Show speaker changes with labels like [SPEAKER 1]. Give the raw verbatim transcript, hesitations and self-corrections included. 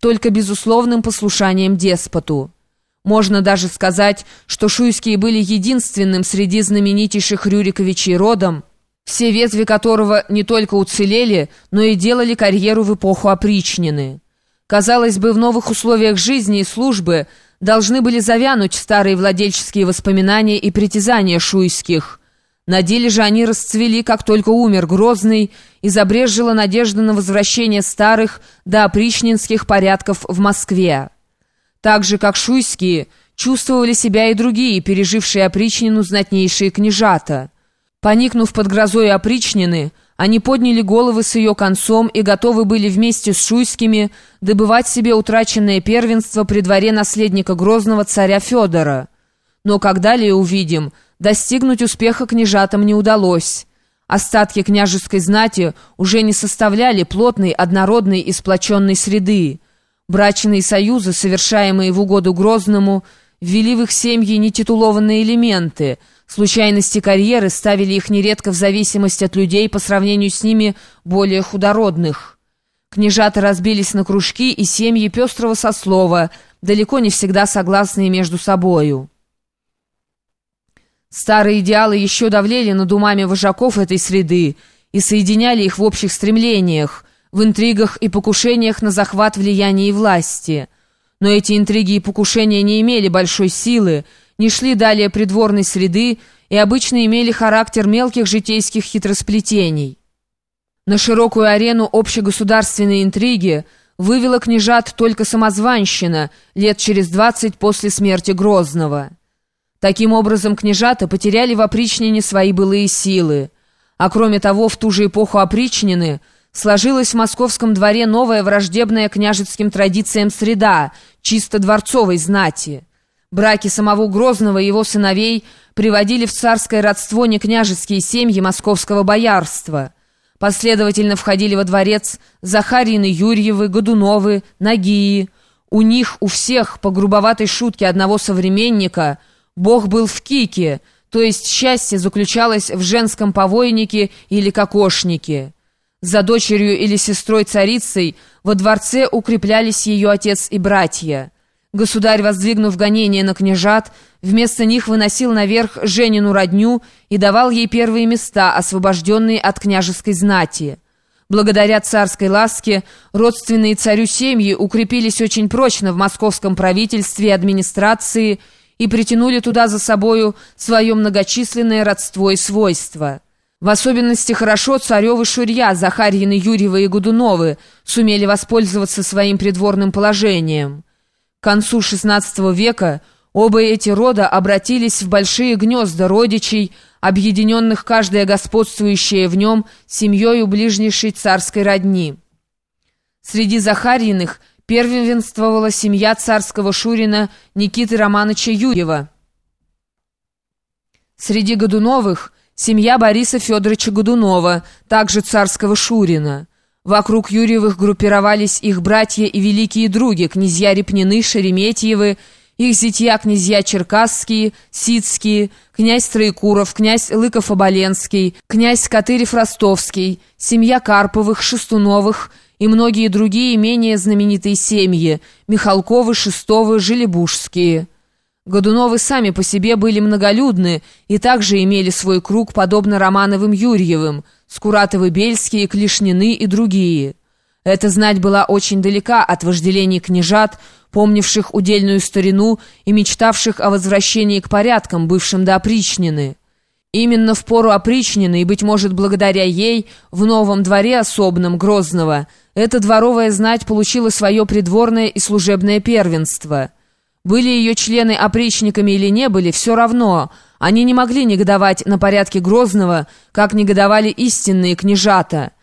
[SPEAKER 1] только безусловным послушанием деспоту. Можно даже сказать, что шуйские были единственным среди знаменитейших Рюриковичей родом, все ветви которого не только уцелели, но и делали карьеру в эпоху опричнины. Казалось бы, в новых условиях жизни и службы должны были завянуть старые владельческие воспоминания и притязания шуйских. На деле же они расцвели, как только умер Грозный, и забрезжила надежда на возвращение старых доопричнинских порядков в Москве. Так же, как шуйские, чувствовали себя и другие, пережившие опричнину знатнейшие княжата. Поникнув под грозой опричнины, они подняли головы с ее концом и готовы были вместе с шуйскими добывать себе утраченное первенство при дворе наследника Грозного царя Федора. Но, как далее увидим, достигнуть успеха княжатам не удалось. Остатки княжеской знати уже не составляли плотной, однородной и сплоченной среды. Брачные союзы, совершаемые в угоду Грозному, ввели в их семьи нетитулованные элементы. Случайности карьеры ставили их нередко в зависимость от людей по сравнению с ними более худородных. Княжата разбились на кружки и семьи пестрого сослова, далеко не всегда согласные между собою. Старые идеалы еще давлели над умами вожаков этой среды и соединяли их в общих стремлениях, в интригах и покушениях на захват влияния и власти. Но эти интриги и покушения не имели большой силы, не шли далее придворной среды и обычно имели характер мелких житейских хитросплетений. На широкую арену общегосударственной интриги вывела княжат только самозванщина лет через двадцать после смерти Грозного. Таким образом, княжата потеряли в опричнине свои былые силы. А кроме того, в ту же эпоху опричнины сложилась в московском дворе новая враждебная княжеским традициям среда, чисто дворцовой знати. Браки самого Грозного и его сыновей приводили в царское родство некняжеские семьи московского боярства. Последовательно входили во дворец Захарьины, Юрьевы, Годуновы, Нагии. У них, у всех, по грубоватой шутке одного современника, Бог был в кике, то есть счастье заключалось в женском повойнике или кокошнике. За дочерью или сестрой-царицей во дворце укреплялись ее отец и братья. Государь, воздвигнув гонение на княжат, вместо них выносил наверх Женину родню и давал ей первые места, освобожденные от княжеской знати. Благодаря царской ласке родственные царю семьи укрепились очень прочно в московском правительстве и администрации и притянули туда за собою свое многочисленное родство и свойства. В особенности хорошо царевы Шурья, Захарьины, Юрьевы и Годуновы сумели воспользоваться своим придворным положением. К концу шестнадцатого века оба эти рода обратились в большие гнезда родичей, объединенных каждая господствующая в нем семьей ближнейшей царской родни. Среди Захарьиных первенствовала семья царского шурина Никиты Романовича Юрьева. Среди Годуновых семья Бориса Федоровича Годунова, также царского шурина. Вокруг Юрьевых группировались их братья и великие други, князья Репнины, Шереметьевы, их зятья князья Черкасские, Сицкие, князь Троекуров, князь Лыков-Оболенский, князь Катырев-Ростовский, семья Карповых, Шестуновых и многие другие менее знаменитые семьи, Михалковы, Шестовы, Желебужские. Годуновы сами по себе были многолюдны и также имели свой круг, подобно Романовым Юрьевым, Скуратовы-Бельские, Клишнины и другие. Эта знать была очень далека от вожделений княжат, помнивших удельную старину и мечтавших о возвращении к порядкам, бывшим до опричнины. Именно в пору опричнины, и, быть может, благодаря ей, в новом дворе особном Грозного, эта дворовая знать получила свое придворное и служебное первенство. Были ее члены опричниками или не были, все равно. Они не могли негодовать на порядке Грозного, как негодовали истинные княжата.